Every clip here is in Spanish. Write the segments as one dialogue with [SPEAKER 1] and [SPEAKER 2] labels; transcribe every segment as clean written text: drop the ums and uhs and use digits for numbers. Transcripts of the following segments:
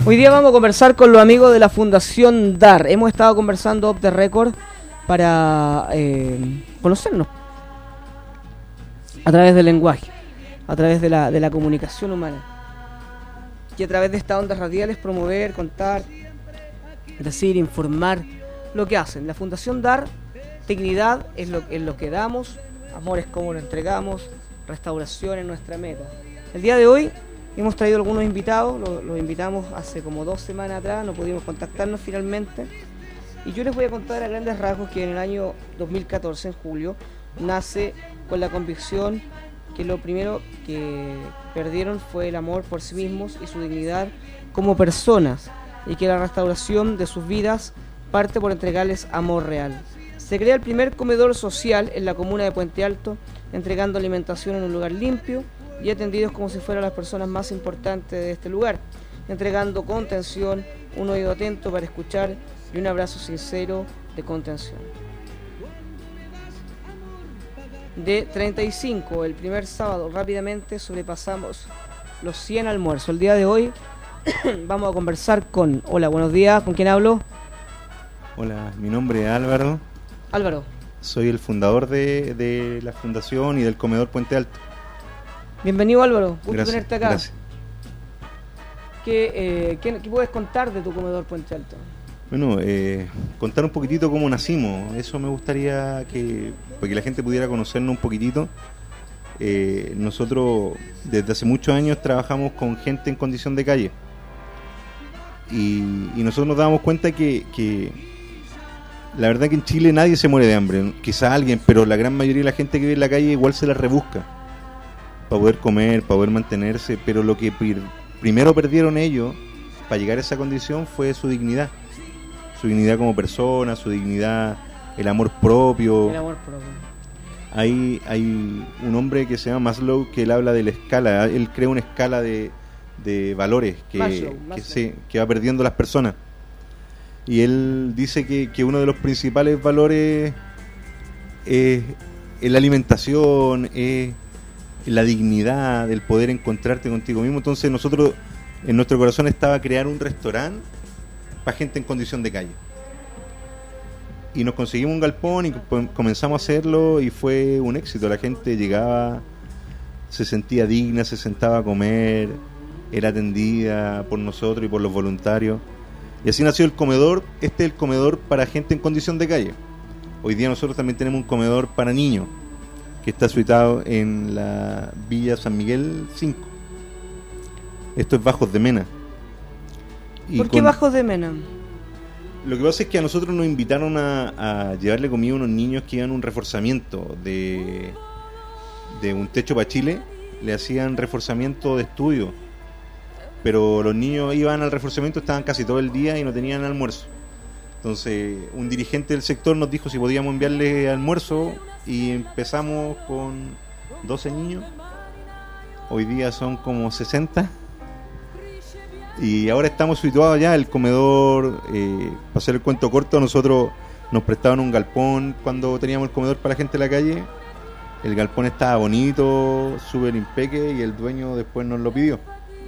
[SPEAKER 1] Hoy día vamos a conversar con los amigos de la Fundación DAR. Hemos estado conversando off the record para conocernos a través del lenguaje, a través de la comunicación humana, y a través de estas ondas radiales promover, contar, decir, informar lo que hacen. La Fundación DAR, dignidad es lo que damos, amor es como lo entregamos, restauración es nuestra meta. El día de hoy hemos traído algunos invitados, los invitamos hace como 2 semanas atrás, no pudimos contactarnos finalmente, y yo les voy a contar a grandes rasgos que en el año 2014, en julio, nace con la convicción que lo primero que perdieron fue el amor por sí mismos y su dignidad como personas, y que la restauración de sus vidas parte por entregarles amor real. Se crea el primer comedor social en la comuna de Puente Alto, entregando alimentación en un lugar limpio y atendidos como si fueran las personas más importantes de este lugar, entregando contención, un oído atento para escuchar y un abrazo sincero de contención. De 35, el primer sábado, rápidamente sobrepasamos los 100 almuerzos. El día de hoy vamos a conversar con... Hola, buenos días, ¿con quién hablo?
[SPEAKER 2] Hola, mi nombre es Álvaro.
[SPEAKER 1] Álvaro.
[SPEAKER 2] Soy el fundador de la fundación y del comedor Puente Alto.
[SPEAKER 1] Bienvenido, Álvaro, gusto
[SPEAKER 2] Gracias,
[SPEAKER 1] tenerte acá.
[SPEAKER 2] Gracias.
[SPEAKER 1] ¿Qué puedes contar de tu comedor Puente Alto?
[SPEAKER 2] Bueno, contar un poquitito cómo nacimos. Eso me gustaría para que la gente pudiera conocernos un poquitito. Nosotros desde hace muchos años trabajamos con gente en condición de calle. Y nosotros nos damos cuenta que la verdad que en Chile nadie se muere de hambre. Quizá alguien, pero la gran mayoría de la gente que vive en la calle igual se la rebusca para poder comer, para poder mantenerse. Pero lo que primero perdieron ellos para llegar a esa condición fue su dignidad. Su dignidad como persona, su dignidad, el amor propio.
[SPEAKER 1] El amor propio.
[SPEAKER 2] Hay un hombre que se llama Maslow que él habla de la escala. Él crea una escala de valores que va perdiendo las personas. Y él dice que uno de los principales valores es la alimentación, es la dignidad, el poder encontrarte contigo mismo. Entonces nosotros, en nuestro corazón estaba crear un restaurante para gente en condición de calle. Y nos conseguimos un galpón y comenzamos a hacerlo y fue un éxito. La gente llegaba, se sentía digna, se sentaba a comer, era atendida por nosotros y por los voluntarios. Y así nació el comedor. Este es el comedor para gente en condición de calle. Hoy día nosotros también tenemos un comedor para niños que está situado en la Villa San Miguel 5. Esto es Bajos de Mena.
[SPEAKER 1] ¿Por qué Bajos de Mena?
[SPEAKER 2] Lo que pasa es que a nosotros nos invitaron a llevarle comida a unos niños que iban a un reforzamiento de un techo para Chile. Le hacían reforzamiento de estudio, pero los niños iban al reforzamiento, estaban casi todo el día y no tenían almuerzo. Entonces un dirigente del sector nos dijo si podíamos enviarle almuerzo y empezamos con 12 niños. Hoy día son como 60 y ahora estamos situados ya. El comedor, para hacer el cuento corto, nosotros nos prestaban un galpón cuando teníamos el comedor para la gente de la calle. El galpón estaba bonito, súper impeque, y el dueño después nos lo pidió.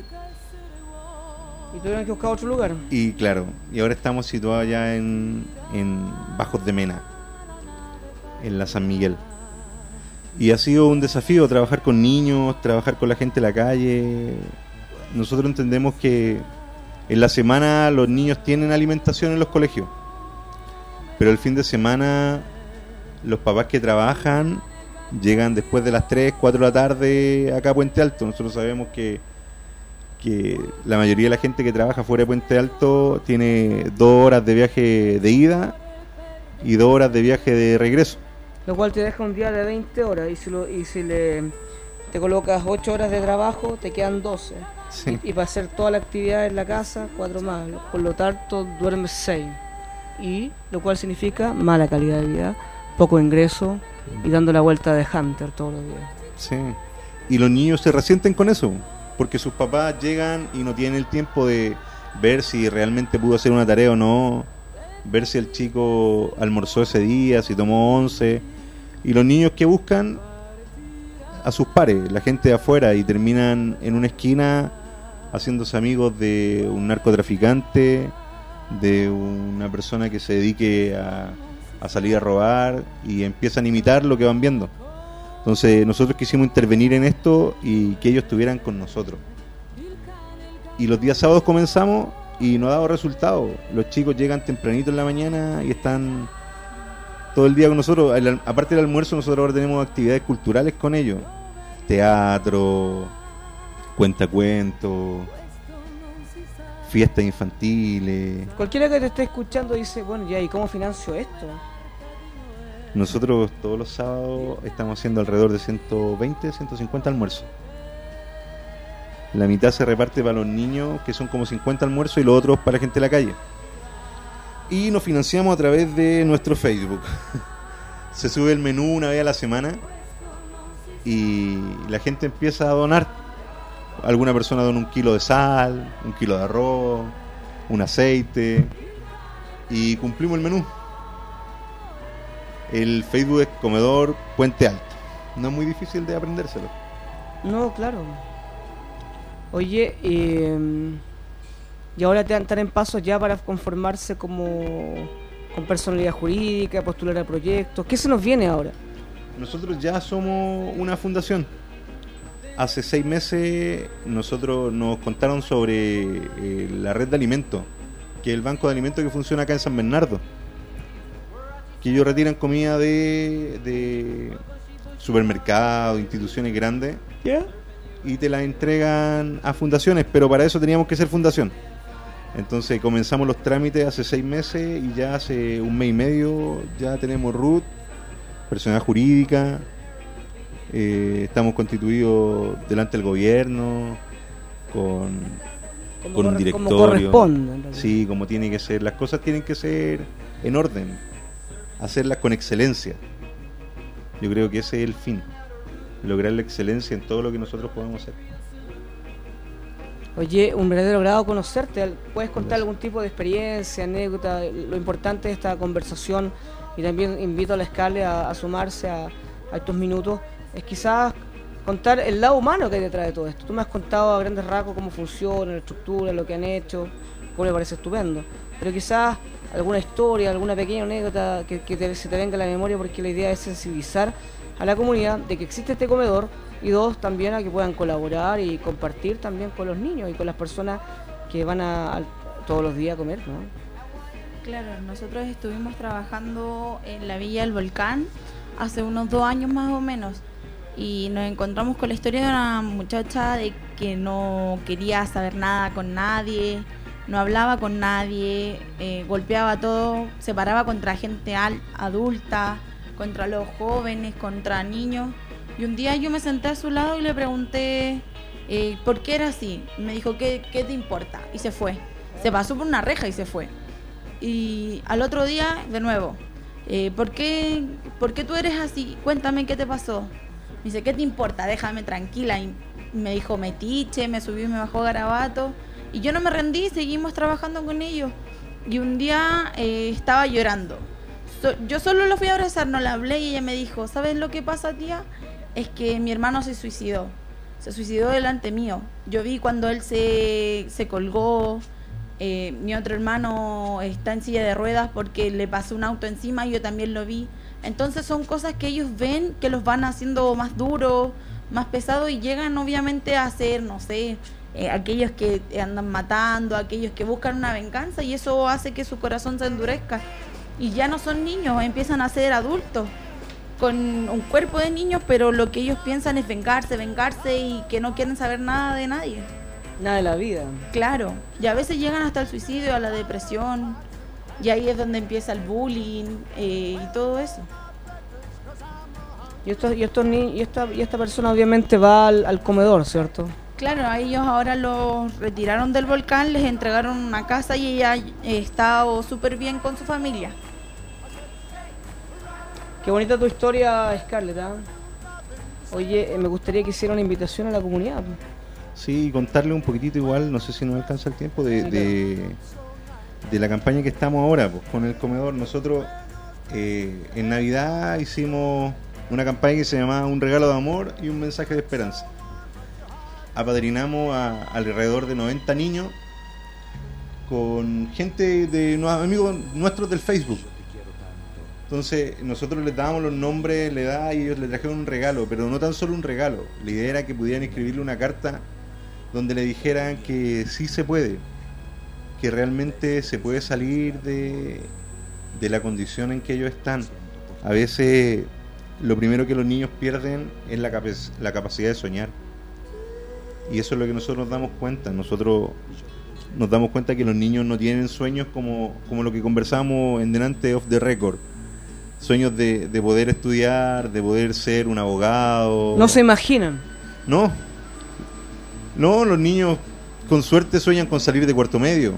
[SPEAKER 1] ¿Y tuvieron que buscar otro lugar?
[SPEAKER 2] Y claro, y ahora estamos situados ya en Bajos de Mena, en la San Miguel. Y ha sido un desafío trabajar con niños, trabajar con la gente de la calle. Nosotros entendemos que en la semana los niños tienen alimentación en los colegios, pero el fin de semana los papás que trabajan llegan después de las 3, 4 de la tarde acá a Puente Alto. Nosotros sabemos que la mayoría de la gente que trabaja fuera de Puente Alto tiene 2 horas de viaje de ida y 2 horas de viaje de regreso.
[SPEAKER 1] Lo cual te deja un día de 20 horas, y si te colocas 8 horas de trabajo, te quedan 12.
[SPEAKER 2] Sí.
[SPEAKER 1] Y para hacer toda la actividad en la casa, 4 más. Por lo tanto, duermes 6. Y lo cual significa mala calidad de vida, poco ingreso y dando la vuelta de Hunter todos los días.
[SPEAKER 2] Sí. Y los niños se resienten con eso, porque sus papás llegan y no tienen el tiempo de ver si realmente pudo hacer una tarea o no, ver si el chico almorzó ese día, si tomó 11. Y los niños que buscan a sus pares, la gente de afuera, y terminan en una esquina haciéndose amigos de un narcotraficante, de una persona que se dedique a salir a robar, y empiezan a imitar lo que van viendo. Entonces nosotros quisimos intervenir en esto y que ellos estuvieran con nosotros. Y los días sábados comenzamos y no ha dado resultado. Los chicos llegan tempranito en la mañana y están todo el día con nosotros. Aparte del almuerzo, nosotros ahora tenemos actividades culturales con ellos: teatro, cuentacuentos, fiestas infantiles.
[SPEAKER 1] Cualquiera que te esté escuchando dice, bueno, ya, ¿y cómo financio esto?
[SPEAKER 2] Nosotros todos los sábados estamos haciendo alrededor de 120, 150 almuerzos. La mitad se reparte para los niños, que son como 50 almuerzos, y los otros para la gente de la calle. Y nos financiamos a través de nuestro Facebook. Se sube el menú una vez a la semana y la gente empieza a donar. Alguna persona dona 1 kilo de sal, 1 kilo de arroz, un aceite, y cumplimos el menú. El Facebook es Comedor Puente Alto. No es muy difícil de aprendérselo.
[SPEAKER 1] No, claro. Oye, y ahora están en pasos ya para conformarse con personalidad jurídica, postular a proyectos. ¿Qué se nos viene ahora?
[SPEAKER 2] Nosotros ya somos una fundación. Hace 6 meses nosotros nos contaron sobre la red de alimentos, que es el banco de alimentos que funciona acá en San Bernardo, que ellos retiran comida de supermercados, instituciones grandes,
[SPEAKER 1] ¿ya?
[SPEAKER 2] Y te la entregan a fundaciones, pero para eso teníamos que ser fundación. Entonces comenzamos los trámites hace 6 meses y ya hace 1 mes y medio ya tenemos RUT, personalidad jurídica. Estamos constituidos delante del gobierno con un directorio.
[SPEAKER 1] Como corresponde.
[SPEAKER 2] Sí, como tiene que ser. Las cosas tienen que ser en orden, hacerlas con excelencia. Yo creo que ese es el fin, lograr la excelencia en todo lo que nosotros podemos hacer.
[SPEAKER 1] Oye, un verdadero agrado conocerte. ¿Puedes contar algún tipo de experiencia, anécdota? Lo importante de esta conversación, y también invito a la Scarlett a sumarse a estos minutos, es quizás contar el lado humano que hay detrás de todo esto. Tú me has contado a grandes rasgos cómo funciona, la estructura, lo que han hecho, como me parece estupendo. Pero quizás alguna historia, alguna pequeña anécdota que se te venga a la memoria, porque la idea es sensibilizar a la comunidad de que existe este comedor, y dos, también a que puedan colaborar y compartir también con los niños y con las personas que van todos los días a comer, ¿no?
[SPEAKER 3] Claro, nosotros estuvimos trabajando en la Villa del Volcán hace unos 2 años más o menos, y nos encontramos con la historia de una muchacha de que no quería saber nada con nadie, no hablaba con nadie, golpeaba a todo, se paraba contra gente adulta, contra los jóvenes, contra niños. Y un día yo me senté a su lado y le pregunté por qué era así. Me dijo, ¿qué te importa? Y se fue. Se pasó por una reja y se fue. Y al otro día, de nuevo, ¿por qué tú eres así? Cuéntame qué te pasó. Me dice, ¿qué te importa? Déjame tranquila. Y me dijo metiche, me subió y me bajó garabato. Y yo no me rendí, seguimos trabajando con ellos. Y un día estaba llorando. Yo solo lo fui a abrazar, no la hablé, y ella me dijo, ¿sabes lo que pasa, tía? Es que mi hermano se suicidó delante mío. Yo vi cuando él se colgó. Mi otro hermano está en silla de ruedas porque le pasó un auto encima y yo también lo vi. Entonces son cosas que ellos ven que los van haciendo más duros, más pesados, y llegan obviamente a ser, no sé, aquellos que andan matando, aquellos que buscan una venganza, y eso hace que su corazón se endurezca. Y ya no son niños, empiezan a ser adultos con un cuerpo de niños, pero lo que ellos piensan es vengarse, y que no quieren saber nada de nadie.
[SPEAKER 1] Nada de la vida.
[SPEAKER 3] Claro, y a veces llegan hasta el suicidio, a la depresión, y ahí es donde empieza el bullying y todo eso.
[SPEAKER 1] Y esta persona obviamente va al comedor, ¿cierto?
[SPEAKER 3] Claro, a ellos ahora los retiraron del volcán, les entregaron una casa y ella está súper bien con su familia.
[SPEAKER 1] Qué bonita tu historia, Scarlett, ¿eh? Oye, me gustaría que hiciera una invitación a la comunidad.
[SPEAKER 2] Sí, contarle un poquitito igual, no sé si nos alcanza el tiempo, de la campaña que estamos ahora, pues, con el comedor. Nosotros en Navidad hicimos una campaña que se llamaba Un regalo de amor y un mensaje de esperanza. apadrinamos a alrededor de 90 niños con gente de amigos nuestros del Facebook. Entonces nosotros les dábamos los nombres, la edad, y ellos les trajeron un regalo, pero no tan solo un regalo. La idea era que pudieran escribirle una carta donde le dijeran que sí se puede, que realmente se puede salir de la condición en que ellos están. A veces lo primero que los niños pierden es la capacidad de soñar, y eso es lo que nosotros nos damos cuenta. Nosotros nos damos cuenta que los niños no tienen sueños como lo que conversamos en delante off the record, sueños de poder estudiar, de poder ser un abogado.
[SPEAKER 1] No se imaginan.
[SPEAKER 2] No, los niños con suerte sueñan con salir de cuarto medio,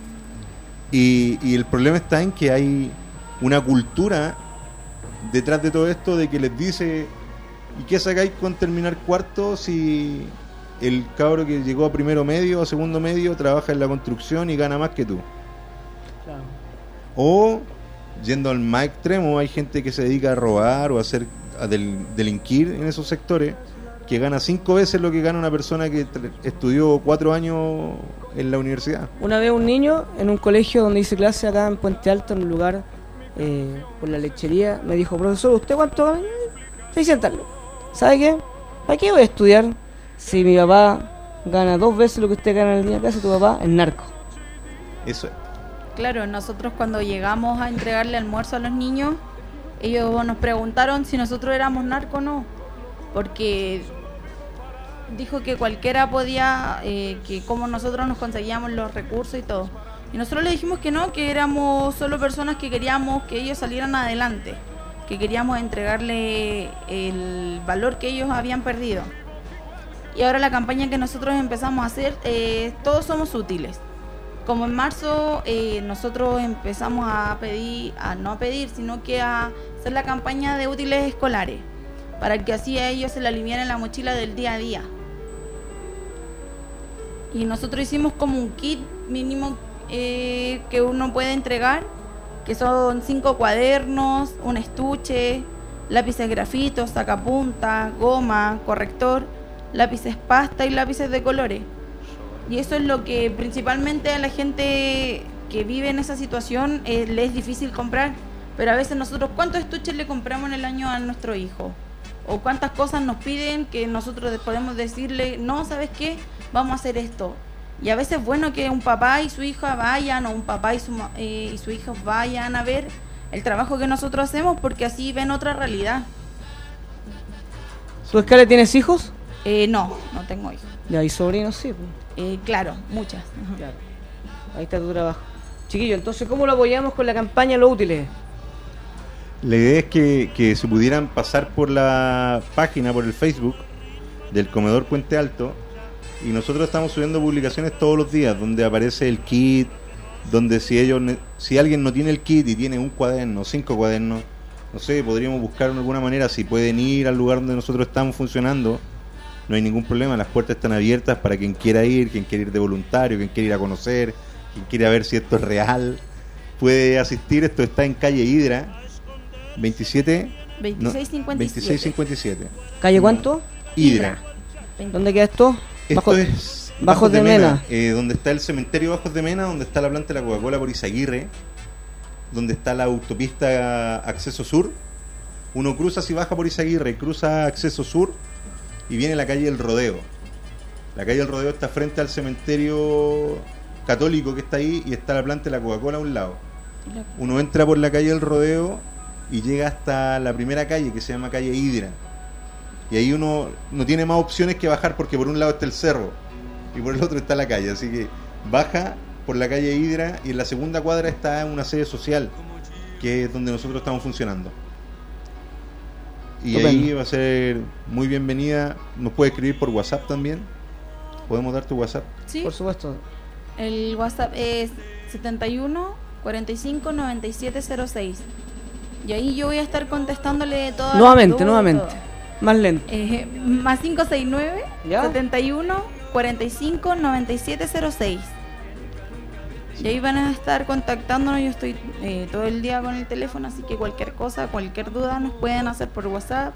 [SPEAKER 2] y el problema está en que hay una cultura detrás de todo esto de que les dice: ¿y qué sacáis con terminar cuarto si el cabro que llegó a primero medio o segundo medio trabaja en la construcción y gana más que tú?
[SPEAKER 1] Claro.
[SPEAKER 2] O, yendo al más extremo, hay gente que se dedica a robar o a delinquir en esos sectores, que gana 5 veces lo que gana una persona que estudió 4 años en la universidad.
[SPEAKER 1] Una vez un niño en un colegio donde hice clase acá en Puente Alto, en un lugar por la lechería, me dijo: profesor, ¿usted cuánto gana? 600 lucas. ¿Sabe qué? ¿Para qué voy a estudiar si mi papá gana 2 veces lo que usted gana en el día? ¿Qué hace tu papá? Es narco.
[SPEAKER 2] Eso es.
[SPEAKER 3] Claro, nosotros cuando llegamos a entregarle almuerzo a los niños, ellos nos preguntaron si nosotros éramos narcos o no, porque dijo que cualquiera podía, que como nosotros nos conseguíamos los recursos y todo. Y nosotros le dijimos que no, que éramos solo personas que queríamos que ellos salieran adelante, que queríamos entregarle el valor que ellos habían perdido. Y ahora la campaña que nosotros empezamos a hacer, todos somos útiles. Como en marzo nosotros empezamos no a pedir, sino que a hacer la campaña de útiles escolares, para que así a ellos se le alivianen la mochila del día a día. Y nosotros hicimos como un kit mínimo que uno puede entregar, que son 5 cuadernos, un estuche, lápices grafitos, sacapunta, goma, corrector, lápices pasta y lápices de colores. Y eso es lo que principalmente a la gente que vive en esa situación le es difícil comprar. Pero a veces nosotros, ¿cuántos estuches le compramos en el año a nuestro hijo? O cuántas cosas nos piden que nosotros podemos decirle: no, ¿sabes qué? Vamos a hacer esto. Y a veces es bueno que un papá y su hija vayan, o un papá y su hija vayan a ver el trabajo que nosotros hacemos, porque así ven otra realidad.
[SPEAKER 1] ¿Tú, Escala, tienes hijos?
[SPEAKER 3] No tengo hijos.
[SPEAKER 1] Ya, ¿y sobrinos? Sí, pues.
[SPEAKER 3] Claro, muchas.
[SPEAKER 1] Claro. Ahí está tu trabajo. Chiquillo, entonces, ¿cómo lo apoyamos con la campaña Los Útiles?
[SPEAKER 2] La idea es que se pudieran pasar por la página, por el Facebook del Comedor Puente Alto, y nosotros estamos subiendo publicaciones todos los días donde aparece el kit, donde si alguien no tiene el kit y tiene un cuaderno, 5 cuadernos, no sé, podríamos buscar de alguna manera si pueden ir al lugar donde nosotros estamos funcionando. No hay ningún problema, las puertas están abiertas para quien quiera ir de voluntario, quien quiera ir a conocer, quien quiera ver si esto es real, puede asistir. Esto está en calle Hidra 2657.
[SPEAKER 1] ¿Calle cuánto?
[SPEAKER 2] Hidra.
[SPEAKER 1] ¿Dónde queda esto?
[SPEAKER 2] Esto es
[SPEAKER 1] Bajos de Mena.
[SPEAKER 2] Donde está el cementerio Bajos de Mena, donde está la planta de la Coca-Cola por Izaguirre, donde está la autopista Acceso Sur. Uno cruza, si baja por Izaguirre, cruza Acceso Sur y viene la calle del Rodeo. La calle del Rodeo está frente al cementerio católico que está ahí, y está la planta de la Coca-Cola a un lado. Uno entra por la calle del Rodeo y llega hasta la primera calle, que se llama calle Hidra, y ahí uno no tiene más opciones que bajar, porque por un lado está el cerro y por el otro está la calle, así que baja por la calle Hidra, y en la segunda cuadra está una sede social, que es donde nosotros estamos funcionando. Y
[SPEAKER 1] Estupendo.
[SPEAKER 2] Ahí va a ser muy bienvenida. Nos puede escribir por WhatsApp también. ¿Podemos dar tu WhatsApp?
[SPEAKER 3] Sí,
[SPEAKER 1] Por supuesto.
[SPEAKER 3] el WhatsApp es 71 45 97 06. Y ahí yo voy a estar contestándole todas
[SPEAKER 1] Nuevamente.
[SPEAKER 3] las dudas.
[SPEAKER 1] Más lento.
[SPEAKER 3] Más 569
[SPEAKER 1] ¿Ya?
[SPEAKER 3] 71 45 97 06. Y ahí van a estar contactándonos. Yo estoy todo el día con el teléfono, así que cualquier cosa, cualquier duda nos pueden hacer por WhatsApp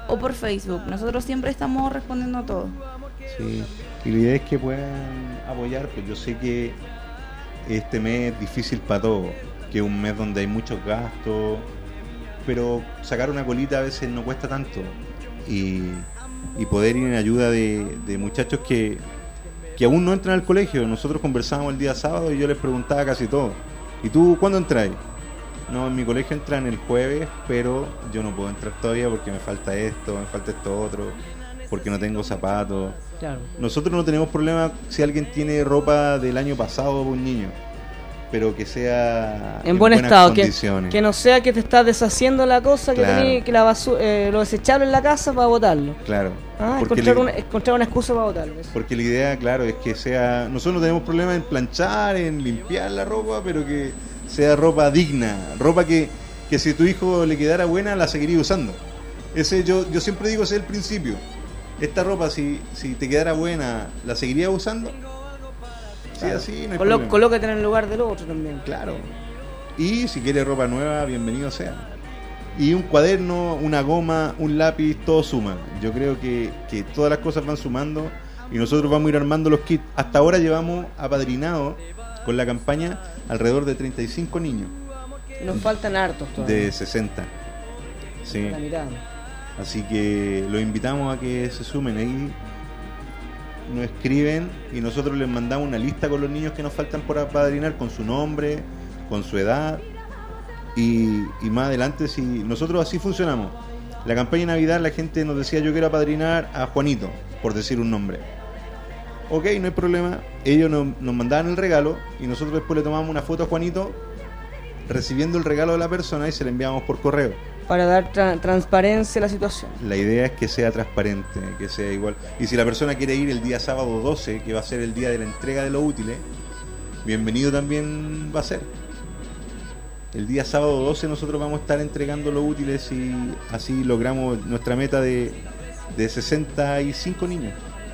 [SPEAKER 3] o por Facebook. Nosotros siempre estamos respondiendo a todo.
[SPEAKER 2] Sí, y la idea es que puedan apoyar, pues yo sé que este mes es difícil para todos, que es un mes donde hay muchos gastos, pero sacar una colita a veces no cuesta tanto, y poder ir en ayuda de muchachos que aún no entran al colegio. Nosotros conversábamos el día sábado y yo les preguntaba casi todo: ¿y tú cuándo entras? No, en mi colegio entran el jueves, pero yo no puedo entrar todavía porque me falta esto otro, porque no tengo zapatos.
[SPEAKER 1] Claro.
[SPEAKER 2] Nosotros no tenemos problema si alguien tiene ropa del año pasado para un niño, pero que sea
[SPEAKER 1] en buen estado,
[SPEAKER 2] condiciones.
[SPEAKER 1] Que no sea que te estás deshaciendo la cosa,
[SPEAKER 2] claro,
[SPEAKER 1] que lo desechable en la casa para botarlo.
[SPEAKER 2] Claro.
[SPEAKER 1] Encontrar una excusa para botarlo.
[SPEAKER 2] Porque la idea, claro, es que sea... Nosotros no tenemos problema en planchar, en limpiar la ropa, pero que sea ropa digna, ropa que si a tu hijo le quedara buena, la seguiría usando. Ese yo siempre digo, ese es el principio. Esta ropa, si te quedara buena, ¿la seguiría usando?
[SPEAKER 1] Claro.
[SPEAKER 2] Sí, así, no hay problema.
[SPEAKER 1] Colócate en el lugar del otro también.
[SPEAKER 2] Claro. Y si quieres ropa nueva, bienvenido sea. Y un cuaderno, una goma, un lápiz, todo suma. Yo creo que todas las cosas van sumando y nosotros vamos a ir armando los kits. Hasta ahora llevamos apadrinado con la campaña alrededor de 35 niños.
[SPEAKER 1] Nos faltan hartos todavía.
[SPEAKER 2] De 60. Sí.
[SPEAKER 1] La mitad.
[SPEAKER 2] Así que los invitamos a que se sumen ahí. Nos escriben y nosotros les mandamos una lista con los niños que nos faltan por apadrinar, con su nombre, con su edad, y más adelante, si nosotros así funcionamos. La campaña de Navidad, la gente nos decía: yo quiero apadrinar a Juanito, por decir un nombre. Ok, no hay problema. Ellos nos mandaban el regalo y nosotros después le tomamos una foto a Juanito recibiendo el regalo de la persona y se la enviamos por correo.
[SPEAKER 1] Para dar transparencia a la situación.
[SPEAKER 2] La idea es que sea transparente, que sea igual. Y si la persona quiere ir el día sábado 12, que va a ser el día de la entrega de los útiles, bienvenido también va a ser. El día sábado 12 nosotros vamos a estar entregando los útiles y así logramos nuestra meta de 65 niños.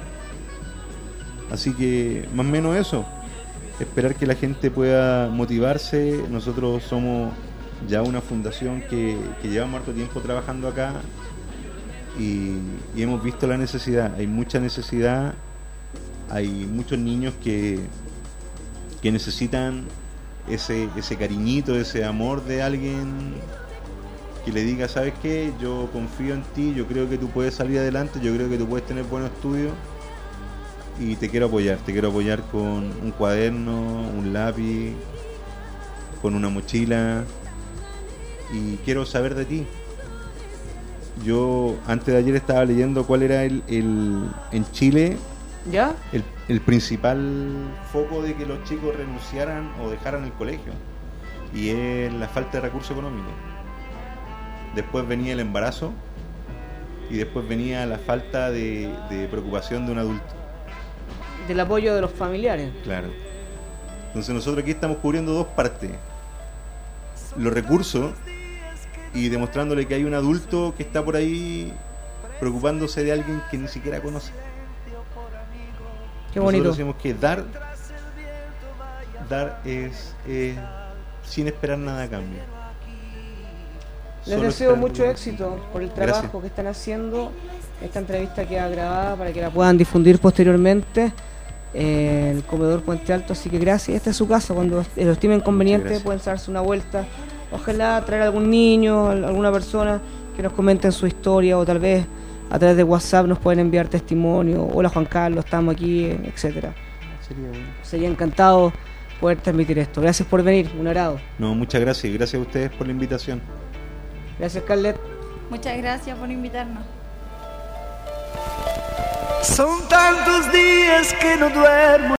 [SPEAKER 2] Así que más o menos eso. Esperar que la gente pueda motivarse. Nosotros somos ya una fundación que llevamos harto tiempo trabajando acá y hemos visto la necesidad. Hay mucha necesidad, hay muchos niños que necesitan ese cariñito, ese amor de alguien que le diga: ¿sabes qué? Yo confío en ti, yo creo que tú puedes salir adelante, yo creo que tú puedes tener buenos estudios y te quiero apoyar con un cuaderno, un lápiz, con una mochila. Y quiero saber de ti. Yo antes de ayer estaba leyendo cuál era en Chile,
[SPEAKER 1] ¿ya?
[SPEAKER 2] El principal foco de que los chicos renunciaran o dejaran el colegio, y es la falta de recursos económicos. Después venía el embarazo y después venía la falta de preocupación de un adulto,
[SPEAKER 1] del apoyo de los familiares.
[SPEAKER 2] Claro. Entonces nosotros aquí estamos cubriendo dos partes: los recursos y demostrándole que hay un adulto que está por ahí preocupándose de alguien que ni siquiera conoce.
[SPEAKER 1] Qué bonito.
[SPEAKER 2] Nosotros decimos que dar es sin esperar nada a cambio.
[SPEAKER 1] Les deseo mucho éxito por el trabajo que están haciendo. Esta entrevista queda grabada para que la puedan difundir posteriormente en el comedor Puente Alto, así que gracias. Esta es su casa, cuando lo estimen conveniente pueden darse una vuelta. Ojalá traer a algún niño, alguna persona que nos comente su historia, o tal vez a través de WhatsApp nos pueden enviar testimonio. Hola Juan Carlos, estamos aquí, etcétera. Sería encantado poder transmitir esto. Gracias por venir, un agrado.
[SPEAKER 2] No, muchas gracias, y gracias a ustedes por la invitación.
[SPEAKER 1] Gracias, Carlet.
[SPEAKER 3] Muchas gracias por invitarnos.
[SPEAKER 4] Son tantos días que no duermo.